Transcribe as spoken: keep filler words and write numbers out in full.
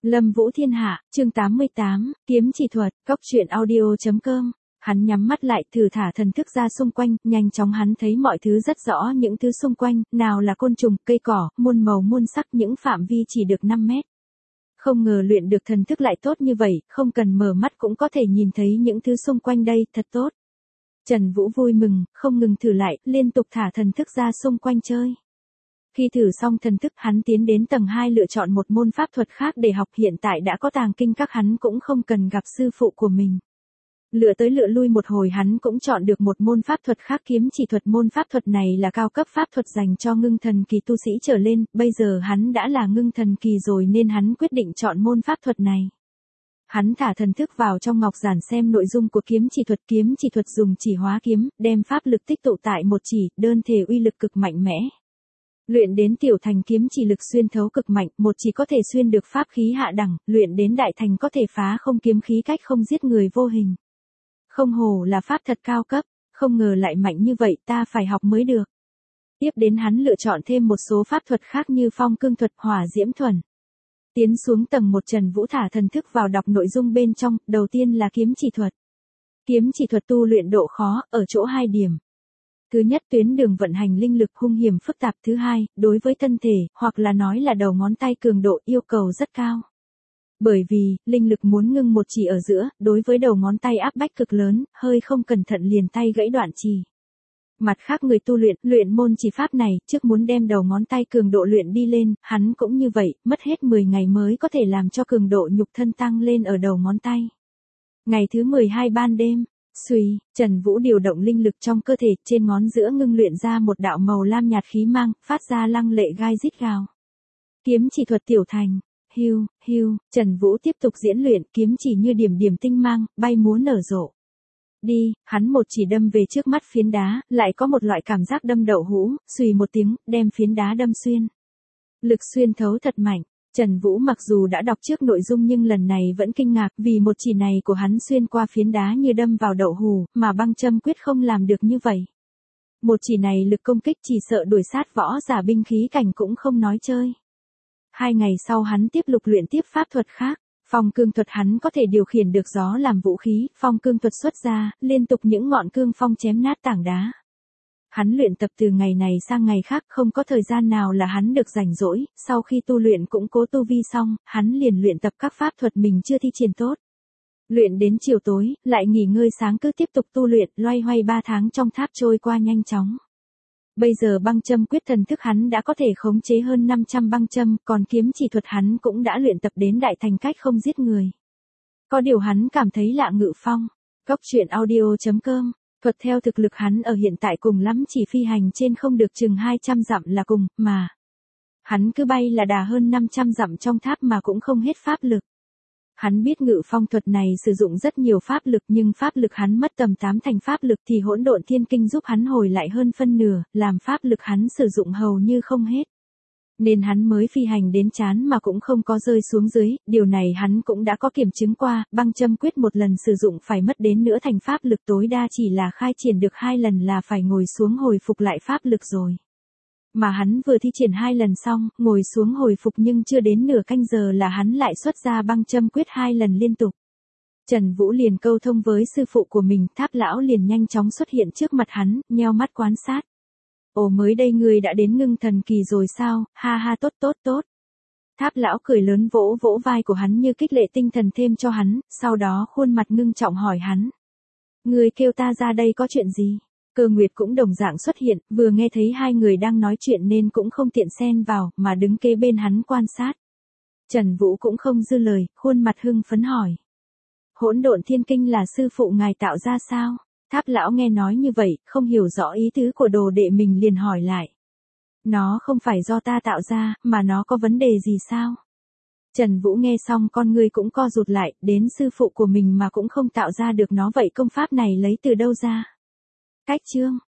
Lâm Vũ Thiên Hạ, chương tám mươi tám, kiếm chỉ thuật, góc truyện audio chấm com. Hắn nhắm mắt lại, thử thả thần thức ra xung quanh, nhanh chóng hắn thấy mọi thứ rất rõ, những thứ xung quanh, nào là côn trùng, cây cỏ, muôn màu muôn sắc, những phạm vi chỉ được năm mét. Không ngờ luyện được thần thức lại tốt như vậy, không cần mở mắt cũng có thể nhìn thấy những thứ xung quanh đây, thật tốt. Trần Vũ vui mừng, không ngừng thử lại, liên tục thả thần thức ra xung quanh chơi. Khi thử xong thần thức, hắn tiến đến tầng hai lựa chọn một môn pháp thuật khác để học, hiện tại đã có tàng kinh các hắn cũng không cần gặp sư phụ của mình. Lựa tới lựa lui một hồi hắn cũng chọn được một môn pháp thuật khác, kiếm chỉ thuật. Môn pháp thuật này là cao cấp pháp thuật dành cho ngưng thần kỳ tu sĩ trở lên, bây giờ hắn đã là ngưng thần kỳ rồi nên hắn quyết định chọn môn pháp thuật này. Hắn thả thần thức vào trong ngọc giản xem nội dung của kiếm chỉ thuật. Kiếm chỉ thuật dùng chỉ hóa kiếm, đem pháp lực tích tụ tại một chỉ, đơn thể uy lực cực mạnh mẽ. Luyện đến tiểu thành kiếm chỉ lực xuyên thấu cực mạnh, một chỉ có thể xuyên được pháp khí hạ đẳng, luyện đến đại thành có thể phá không kiếm khí cách không giết người vô hình. Không hổ là pháp thật cao cấp, không ngờ lại mạnh như vậy, ta phải học mới được. Tiếp đến hắn lựa chọn thêm một số pháp thuật khác như phong cương thuật, hỏa diễm thuần. Tiến xuống tầng một, Trần Vũ thả thần thức vào đọc nội dung bên trong, đầu tiên là kiếm chỉ thuật. Kiếm chỉ thuật tu luyện độ khó, ở chỗ hai điểm. Thứ nhất, tuyến đường vận hành linh lực hung hiểm phức tạp. Thứ hai, đối với thân thể, hoặc là nói là đầu ngón tay cường độ yêu cầu rất cao. Bởi vì, linh lực muốn ngưng một chỉ ở giữa, đối với đầu ngón tay áp bách cực lớn, hơi không cẩn thận liền tay gãy đoạn chỉ. Mặt khác người tu luyện, luyện môn chỉ pháp này, trước muốn đem đầu ngón tay cường độ luyện đi lên, hắn cũng như vậy, mất hết mười ngày mới có thể làm cho cường độ nhục thân tăng lên ở đầu ngón tay. Ngày thứ mười hai ban đêm. Xuy, Trần Vũ điều động linh lực trong cơ thể, trên ngón giữa ngưng luyện ra một đạo màu lam nhạt khí mang, phát ra lăng lệ gai rít gào. Kiếm chỉ thuật tiểu thành, hưu, hưu, Trần Vũ tiếp tục diễn luyện, kiếm chỉ như điểm điểm tinh mang, bay múa nở rộ. Đi, hắn một chỉ đâm về trước mắt phiến đá, lại có một loại cảm giác đâm đậu hũ, xùy một tiếng, đem phiến đá đâm xuyên. Lực xuyên thấu thật mạnh. Trần Vũ mặc dù đã đọc trước nội dung nhưng lần này vẫn kinh ngạc vì một chỉ này của hắn xuyên qua phiến đá như đâm vào đậu hù, mà băng châm quyết không làm được như vậy. Một chỉ này lực công kích chỉ sợ đuổi sát võ giả binh khí cảnh cũng không nói chơi. Hai ngày sau hắn tiếp tục luyện tiếp pháp thuật khác. Phong cương thuật hắn có thể điều khiển được gió làm vũ khí, phong cương thuật xuất ra, liên tục những ngọn cương phong chém nát tảng đá. Hắn luyện tập từ ngày này sang ngày khác, không có thời gian nào là hắn được rảnh rỗi, sau khi tu luyện củng cố tu vi xong, hắn liền luyện tập các pháp thuật mình chưa thi triển tốt. Luyện đến chiều tối, lại nghỉ ngơi sáng cứ tiếp tục tu luyện, loay hoay ba tháng trong tháp trôi qua nhanh chóng. Bây giờ băng châm quyết thần thức hắn đã có thể khống chế hơn năm trăm băng châm, còn kiếm chỉ thuật hắn cũng đã luyện tập đến đại thành cách không giết người. Có điều hắn cảm thấy lạ Ngự Phong. Góc truyện audio chấm com. Thuật theo thực lực hắn ở hiện tại cùng lắm chỉ phi hành trên không được chừng hai trăm dặm là cùng, mà. Hắn cứ bay là đà hơn năm trăm dặm trong tháp mà cũng không hết pháp lực. Hắn biết Ngự Phong thuật này sử dụng rất nhiều pháp lực nhưng pháp lực hắn mất tầm tám thành pháp lực thì hỗn độn thiên kinh giúp hắn hồi lại hơn phân nửa, làm pháp lực hắn sử dụng hầu như không hết. Nên hắn mới phi hành đến chán mà cũng không có rơi xuống dưới, điều này hắn cũng đã có kiểm chứng qua, băng châm quyết một lần sử dụng phải mất đến nửa thành pháp lực, tối đa chỉ là khai triển được hai lần là phải ngồi xuống hồi phục lại pháp lực rồi. Mà hắn vừa thi triển hai lần xong, ngồi xuống hồi phục nhưng chưa đến nửa canh giờ là hắn lại xuất ra băng châm quyết hai lần liên tục. Trần Vũ liền câu thông với sư phụ của mình, Tháp lão liền nhanh chóng xuất hiện trước mặt hắn, nheo mắt quan sát. Ồ, mới đây ngươi đã đến ngưng thần kỳ rồi sao, ha ha, tốt tốt tốt. Tháp lão cười lớn vỗ vỗ vai của hắn như kích lệ tinh thần thêm cho hắn, sau đó khuôn mặt ngưng trọng hỏi hắn. Ngươi kêu ta ra đây có chuyện gì? Cơ Nguyệt cũng đồng dạng xuất hiện, vừa nghe thấy hai người đang nói chuyện nên cũng không tiện xen vào, mà đứng kế bên hắn quan sát. Trần Vũ cũng không dư lời, khuôn mặt hưng phấn hỏi. Hỗn độn thiên kinh là sư phụ ngài tạo ra sao? Tháp lão nghe nói như vậy, không hiểu rõ ý tứ của đồ đệ mình liền hỏi lại. Nó không phải do ta tạo ra, mà nó có vấn đề gì sao? Trần Vũ nghe xong con người cũng co rụt lại, đến sư phụ của mình mà cũng không tạo ra được nó vậy công pháp này lấy từ đâu ra? Cách chương,